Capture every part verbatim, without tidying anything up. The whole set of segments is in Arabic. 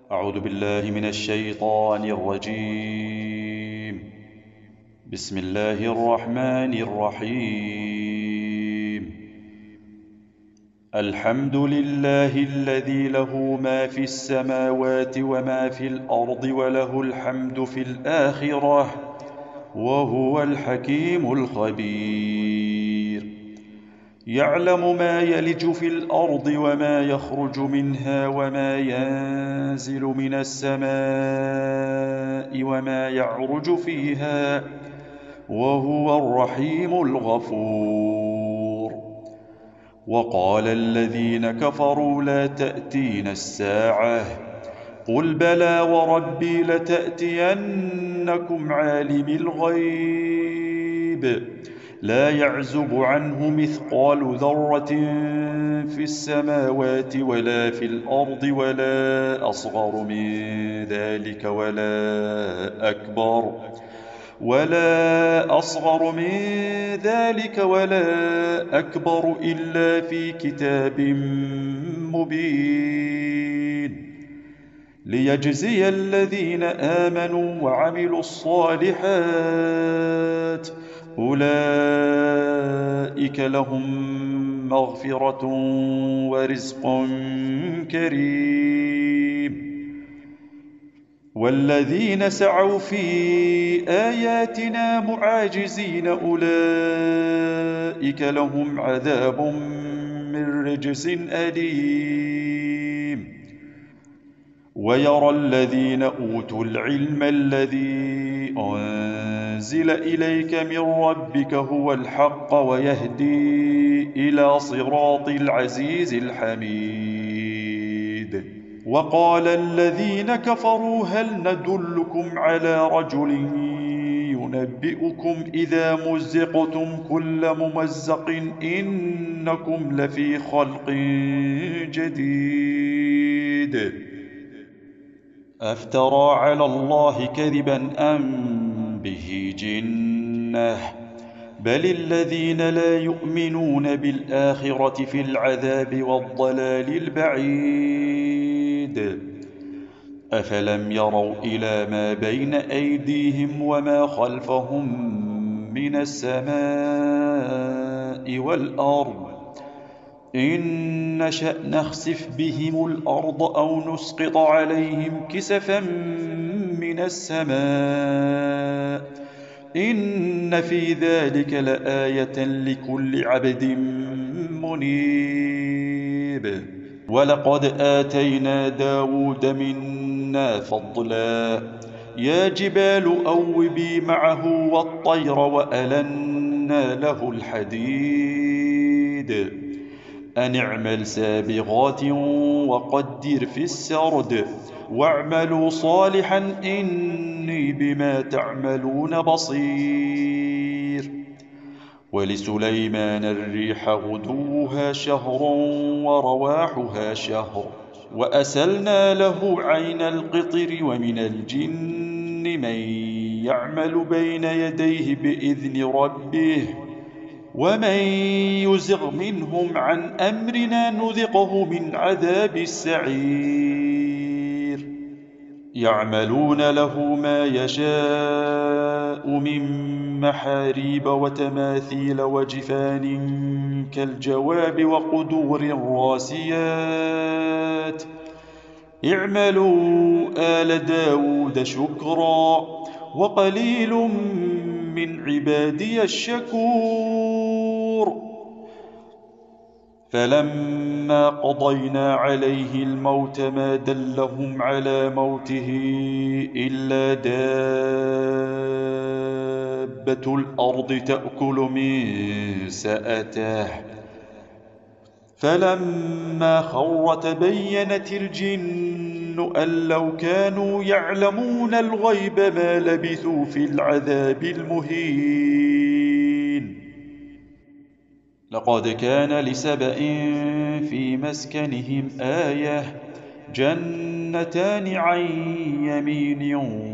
أعوذ بالله من الشيطان الرجيم. بسم الله الرحمن الرحيم. الحمد لله الذي له ما في السماوات وما في الأرض وله الحمد في الآخرة وهو الحكيم الخبير. يعلم ما يلج في الأرض وما يخرج منها وما ينزل من السماء وما يعرج فيها وهو الرحيم الغفور. وقال الذين كفروا لا تأتينا الساعة قل بلى وربي لتأتينكم عالم الغيب لا يعزب عنه مثقال ذرة في السماوات ولا في الأرض ولا أصغر من ذلك ولا أكبر ولا أصغر من ذلك ولا أكبر إلا في كتاب مبين ليجزي الذين آمنوا وعملوا الصالحات أولئك لهم مغفرة ورزق كريم. والذين سعوا في آياتنا معاجزين أولئك لهم عذاب من رجس أليم. ويرى الذين أوتوا العلم الذي أنزل إليك من ربك هو الحق ويهدي إلى صراط العزيز الحميد. وقال الذين كفروا هل ندلكم على رجل ينبئكم إذا مزقتم كل ممزق إنكم لفي خلق جديد أفترى على الله كذبا أم به جنة بل الذين لا يؤمنون بالآخرة في العذاب والضلال البعيد. أفلم يروا إلى ما بين أيديهم وما خلفهم من السماء والأرض إن نشأ نخسف بهم الأرض أو نسقط عليهم كسفا من السماء إن في ذلك لآية لكل عبد منيب. ولقد آتينا داود منا فضلا يا جبال أوبي معه والطير وألنا له الحديد أن اعمل سابغات وقدر في السرد واعملوا صالحا إني بما تعملون بصير. ولسليمان الريح غدوها شهر ورواحها شهر وأسلنا له عين القطر ومن الجن من يعمل بين يديه بإذن ربه ومن يزغ منهم عن أمرنا نذقه من عذاب السعير. يعملون له ما يشاء من محاريب وتماثيل وجفان كالجواب وقدور الراسيات اعملوا آل داود شكرا وقليل من عبادي الشكور. فلما قضينا عليه الموت ما دلهم على موته إلا دابة الأرض تأكل من سأته فلما خر تبينت الجن أن لو كانوا يعلمون الغيب ما لبثوا في العذاب المهين. لقد كان لسبإ في مسكنهم آية جنتان عن يمين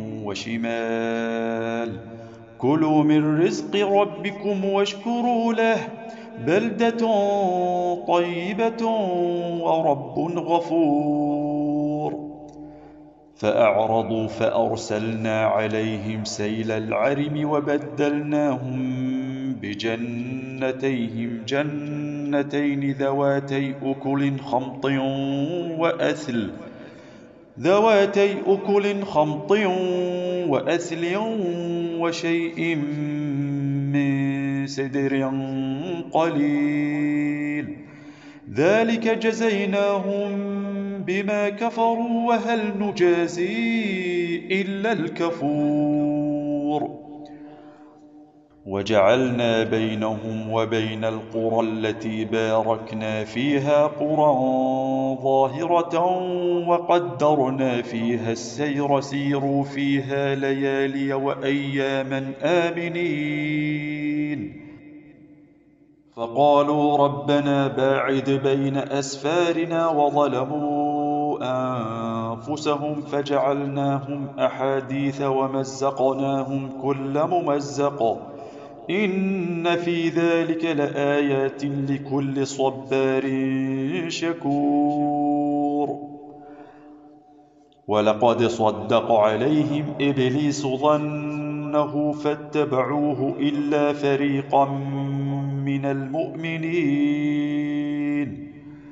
وشمال كلوا من رزق ربكم واشكروا له بلدة طيبة ورب غفور. لقد كان لسبإ في مسكنهم آية جنتان عن يمين وشمال كلوا من رزق ربكم واشكروا له بلدة طيبة ورب غفور. ولسليمان الريح غدوها شهر ورواحها شهر وأسلنا له عين القطر ومن الجن من يعمل بين يديه بإذن ربه ومن يزغ منهم عن أمرنا نذقه من عذاب السعير. فأعرضوا فأرسلنا عليهم سيل العرم وبدلناهم بجنتيهم جنتين ذواتي أكل خمط وأثل ذواتي أكل خمط وأثل وشيء من سدر قليل ذلك جزيناهم بما كفروا وهل نجازي إلا الكفور وجعلنا بينهم وبين القرى التي باركنا فيها قرى ظاهرة وقدرنا فيها السير سيروا فيها ليالي وأياما آمنين فقالوا ربنا باعد بين أسفارنا وظلموا أنفسهم فجعلناهم أحاديث ومزقناهم كل ممزق إن في ذلك لآيات لكل صبار شكور ولقد صدق عليهم إبليس ظنه فاتبعوه إلا فريقا من المؤمنين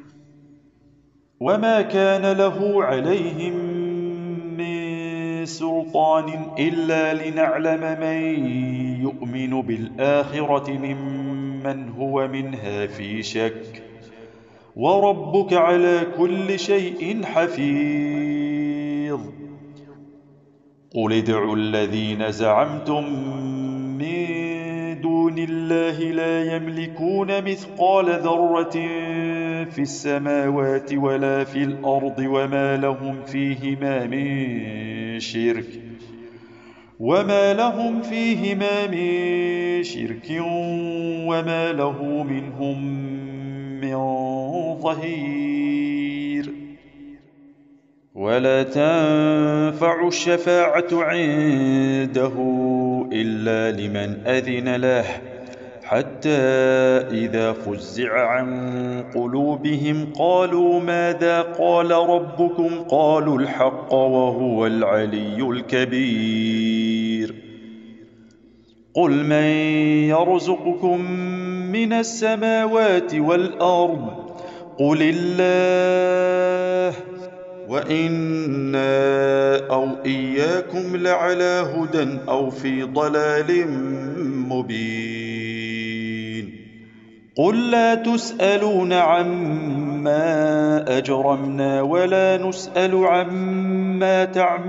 وما كان له عليهم من سلطان إلا لنعلم من يؤمن بالآخرة ممن هو منها في شك وربك على كل شيء حفيظ قل ادعوا الذين زعمتم من دون الله لا يملكون مثقال ذرة في السماوات ولا في الأرض وما لهم فيهما من شرك وما لهم فيهما من شرك وما له منهم من ظهير ولا تنفع الشفاعة عنده إلا لمن أذن له حتى إذا فزع عن قلوبهم قالوا ماذا قال ربكم قالوا الحق وهو العلي الكبير قل من يرزقكم من السماوات والأرض قل الله وإنا أو إياكم لعلى هدى أو في ضلال مبين قل لا تسألون عما أجرمنا ولا نسأل عما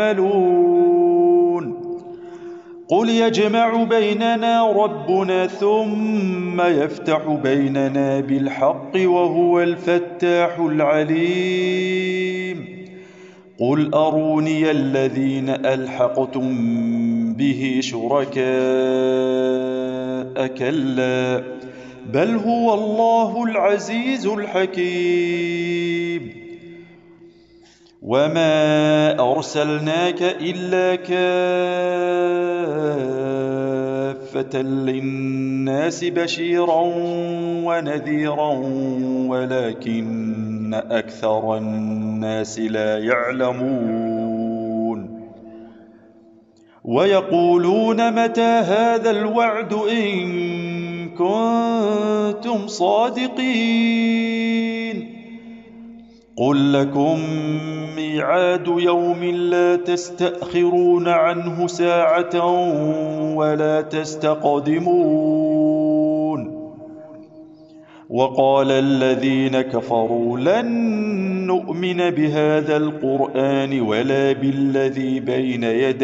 تعملون قل يجمع بيننا ربنا ثم يفتح بيننا بالحق وهو الفتاح العليم قل أروني الذين ألحقتم به شركاء كلا بل هو الله العزيز الحكيم وما أرسلناك إلا كافة للناس بشيرا ونذيرا ولكن أكثر الناس لا يعلمون ويقولون متى هذا الوعد إن كنتم صادقين قل لكم ميعاد يوم لا تستأخرون عنه ساعة ولا تستقدمون وقال الذين كفروا لن نؤمن بهذا القرآن ولا بالذي بين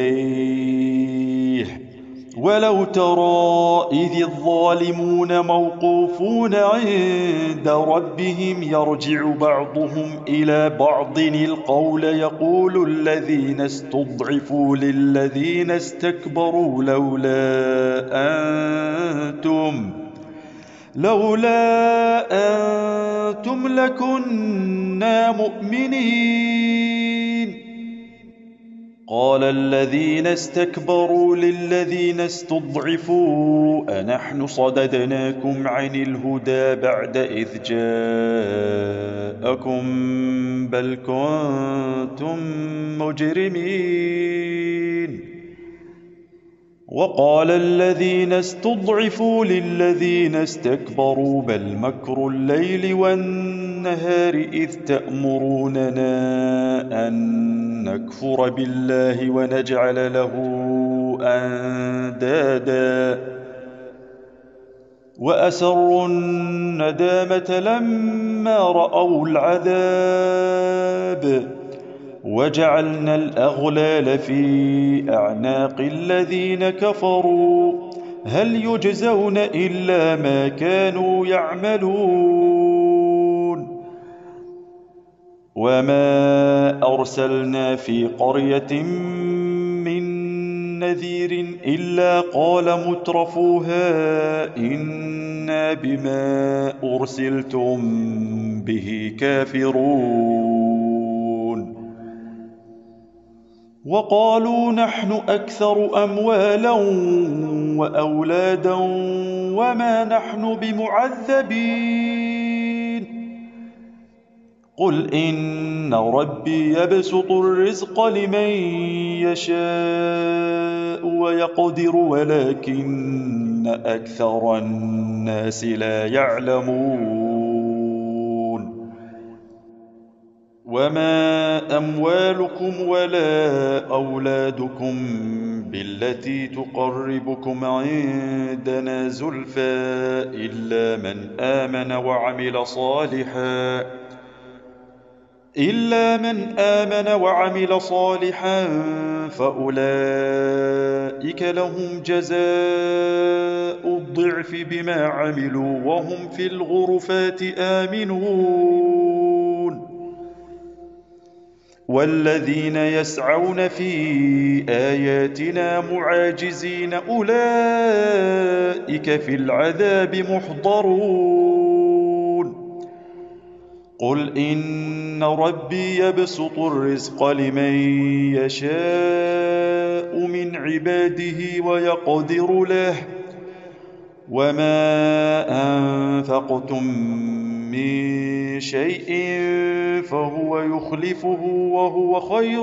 يديه ولو ترى إذ الظالمون موقوفون عند ربهم يرجع بعضهم إلى بعض القول يقول الذين استضعفوا للذين استكبروا لولا أنتم لولا أنتم لكنا مؤمنين قال الذين استكبروا للذين استضعفوا أنحن صددناكم عن الهدى بعد إذ جاءكم بل كنتم مجرمين. وقال الذين استضعفوا للذين استكبروا بل مكر الليل والنهار إذ تأمروننا أن نكفر بالله ونجعل له أندادا وأسروا الندامة لما رأوا العذاب وجعلنا الأغلال في أعناق الذين كفروا هل يجزون إلا ما كانوا يعملون. وما أرسلنا في قرية من نذير إلا قال مترفوها إنا بما أرسلتم به كافرون. وقالوا نحن أكثر أموالا وأولادا وما نحن بمعذبين. قل إن ربي يبسط الرزق لمن يشاء ويقدر ولكن أكثر الناس لا يعلمون. وما أموالكم ولا أولادكم بالتي تقربكم عندنا زلفى إلا من آمن وعمل صالحا إلا من آمن وعمل صالحا فأولئك لهم جزاء الضعف بما عملوا وهم في الغرفات آمنون. والذين يسعون في آياتنا معاجزين أولئك في العذاب محضرون. قل إن ربي يبسط الرزق لمن يشاء من عباده ويقدر له وما أنفقتم من شيء فهو يخلفه وهو خير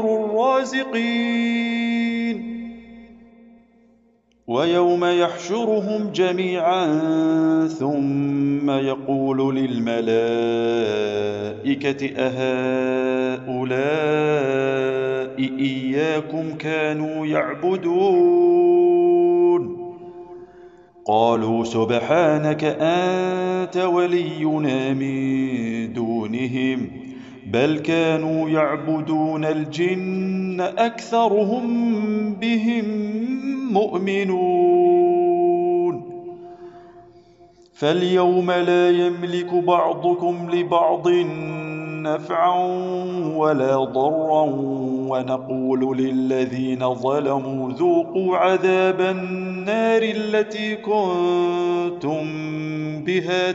الرازقين. ويوم يحشرهم جميعا ثم يقول للملائكة أهؤلاء إياكم كانوا يعبدون قالوا سبحانك أنت ولينا من دونهم بل كانوا يعبدون الجن أكثرهم بهم مؤمنون. فاليوم لا يملك بعضكم لبعض نفعا ولا ضرا ونقول للذين ظلموا ذوقوا عذاب النار التي كنتم بها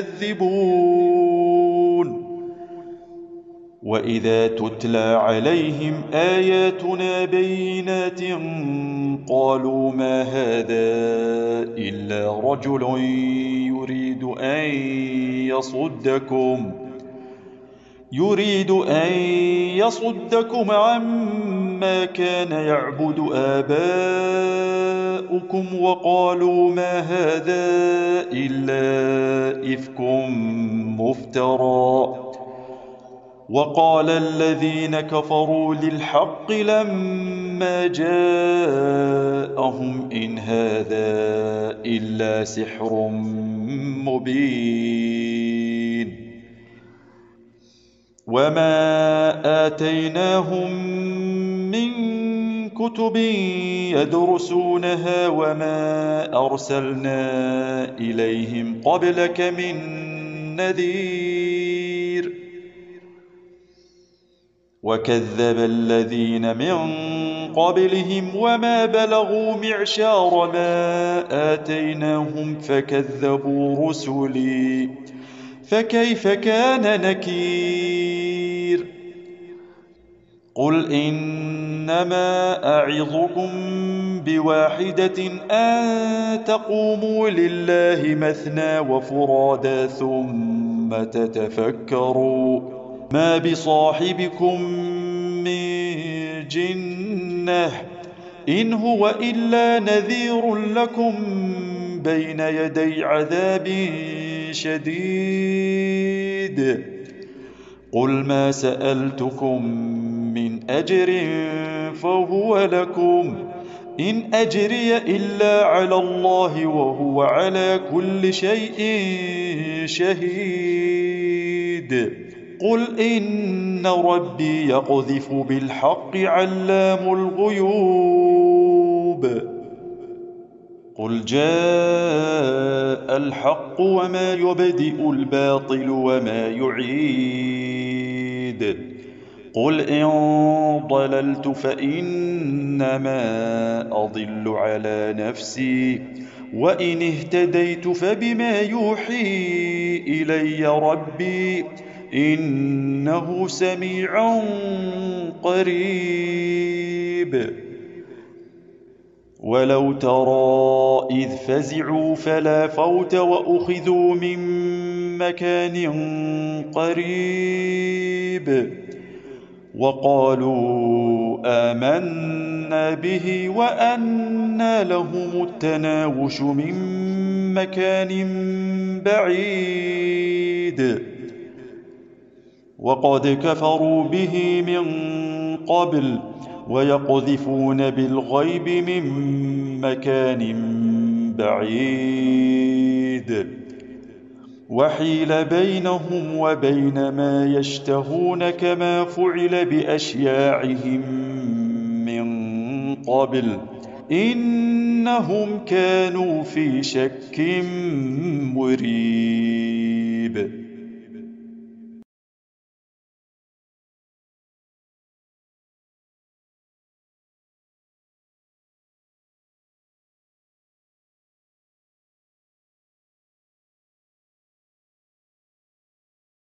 تكذبون. وإذا تتلى عليهم آياتنا بينات قالوا ما هذا إلا رجل يريد أن يصدكم يريد أن يصدكم عما كان يعبد آباؤكم وقالوا ما هذا إلا إفك مفترى. وقال الذين كفروا للحق لما جاءهم إن هذا إلا سحر مبين. وما آتيناهم من كتب يدرسونها وما أرسلنا إليهم قبلك من نذير. وكذب الذين من قبلهم وما بلغوا معشار ما آتيناهم فكذبوا رسلي فكيف كان نكير. قل إنما أعظكم بواحدة أن تقوموا لله مثنى وفرادا ثم تتفكروا ما بصاحبكم من جنة إن هو إلا نذير لكم بين يدي عذاب شديد قل ما سألتكم من أجر فهو لكم إن أجري إلا على الله وهو على كل شيء شهيد قل إن ربي يقذف بالحق علام الغيوب قل جاء الحق وما يبدئ الباطل وما يعيد قل إن ضللت فإنما أضل على نفسي وإن اهتديت فبما يوحي إلي ربي إنه سميع قريب ولو ترى إذ فزعوا فلا فوت وأخذوا من مكان قريب وقالوا آمنا به وأنى لهم التناوش من مكان بعيد وقد كفروا به من قبل ويقذفون بالغيب من مكان بعيد وحيل بينهم وبين ما يشتهون كما فعل بأشياعهم من قبل إنهم كانوا في شك مريب